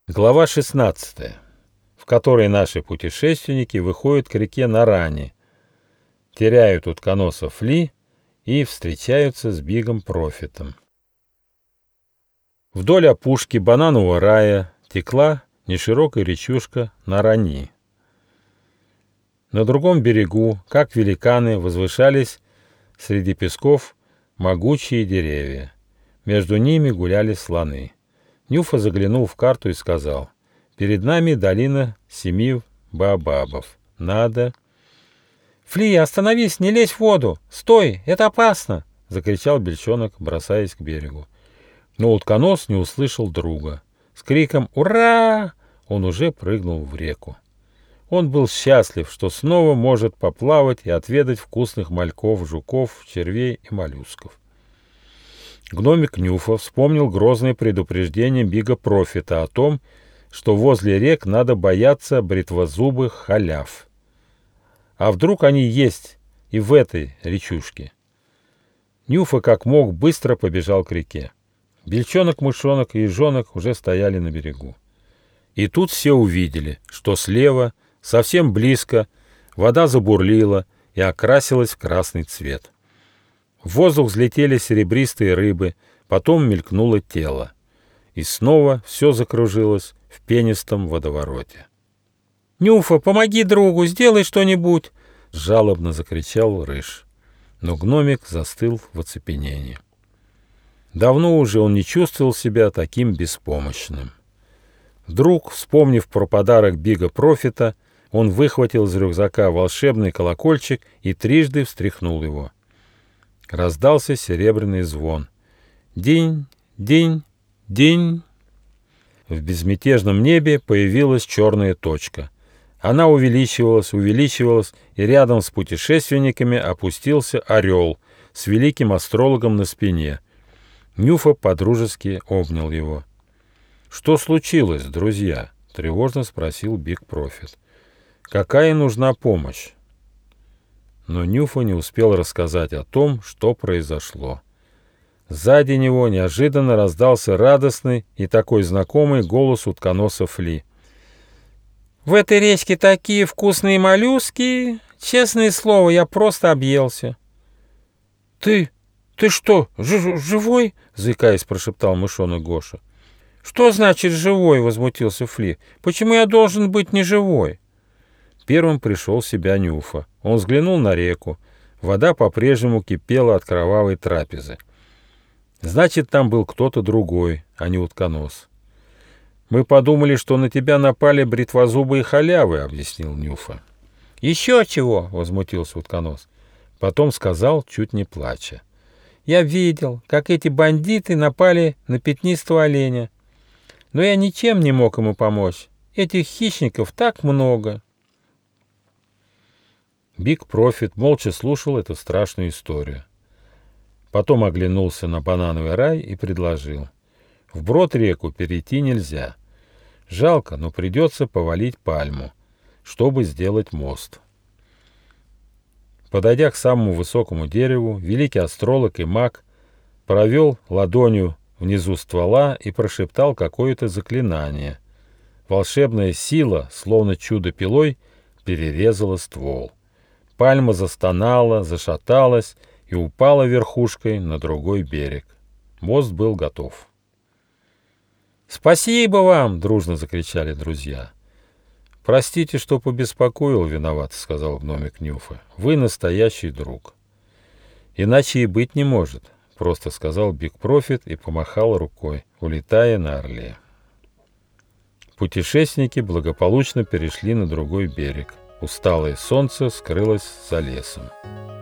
Глава 16, в которой наши путешественники выходят к реке Нарани, теряют утконоса Фли и встречаются с Бигом Профитом. Вдоль опушки бананового рая текла неширокая речушка Нарани. На другом берегу, как великаны, возвышались среди песков могучие деревья. Между ними гуляли слоны. Нюфа заглянул в карту и сказал: «Перед нами долина 7 баобабов. Надо...» «Фли, остановись, не лезь в воду! Стой, это опасно!» — закричал бельчонок, бросаясь к берегу. Но утконос не услышал друга. С криком «Ура!» он уже прыгнул в реку. Он был счастлив, что снова может поплавать и отведать вкусных мальков, жуков, червей и моллюсков. Гномик Нюфа вспомнил грозное предупреждение Бига Профита о том, что возле рек надо бояться бритвозубых халяв. А вдруг они есть и в этой речушке? Нюфа как мог быстро побежал к реке. Бельчонок, мышонок и ежонок уже стояли на берегу. И тут все увидели, что слева, совсем близко, вода забурлила и окрасилась в красный цвет. В воздух взлетели серебристые рыбы, потом мелькнуло тело. И снова все закружилось в пенистом водовороте. «Нюфа, помоги другу, сделай что-нибудь!» — жалобно закричал Рыж. Но гномик застыл в оцепенении. Давно уже он не чувствовал себя таким беспомощным. Вдруг, вспомнив про подарок Бига Профита, он выхватил из рюкзака волшебный колокольчик и трижды встряхнул его. Раздался серебряный звон. Динь, динь, динь. В безмятежном небе появилась черная точка. Она увеличивалась, увеличивалась, и рядом с путешественниками опустился орел с великим астрологом на спине. Нюфа подружески обнял его. «Что случилось, друзья?» — тревожно спросил Биг Профит. «Какая нужна помощь?» Но Нюфа не успел рассказать о том, что произошло. Сзади него неожиданно раздался радостный и такой знакомый голос утконоса Фли. «В этой речке такие вкусные моллюски! Честное слово, я просто объелся!» «Ты что, живой?» — заикаясь, прошептал мышонок Гоша. «Что значит живой?» — возмутился Фли. «Почему я должен быть неживой?» Первым пришел в себя Нюфа. Он взглянул на реку. Вода по-прежнему кипела от кровавой трапезы. Значит, там был кто-то другой, а не утконос. «Мы подумали, что на тебя напали бритвозубые халявы», — объяснил Нюфа. «Еще чего?» — возмутился утконос. Потом сказал, чуть не плача. «Я видел, как эти бандиты напали на пятнистого оленя. Но я ничем не мог ему помочь. Этих хищников так много». Биг Профит молча слушал эту страшную историю. Потом оглянулся на банановый рай и предложил. Вброд реку перейти нельзя. Жалко, но придется повалить пальму, чтобы сделать мост. Подойдя к самому высокому дереву, великий астролог и маг провел ладонью внизу ствола и прошептал какое-то заклинание. Волшебная сила, словно чудо-пилой, перерезала ствол. Пальма застонала, зашаталась и упала верхушкой на другой берег. Мост был готов. «Спасибо вам!» — дружно закричали друзья. «Простите, что побеспокоил, виноват», — сказал гномик Нюфа. «Вы настоящий друг». «Иначе и быть не может», — просто сказал Биг Профит и помахал рукой, улетая на орле. Путешественники благополучно перешли на другой берег. Усталое солнце скрылось за лесом.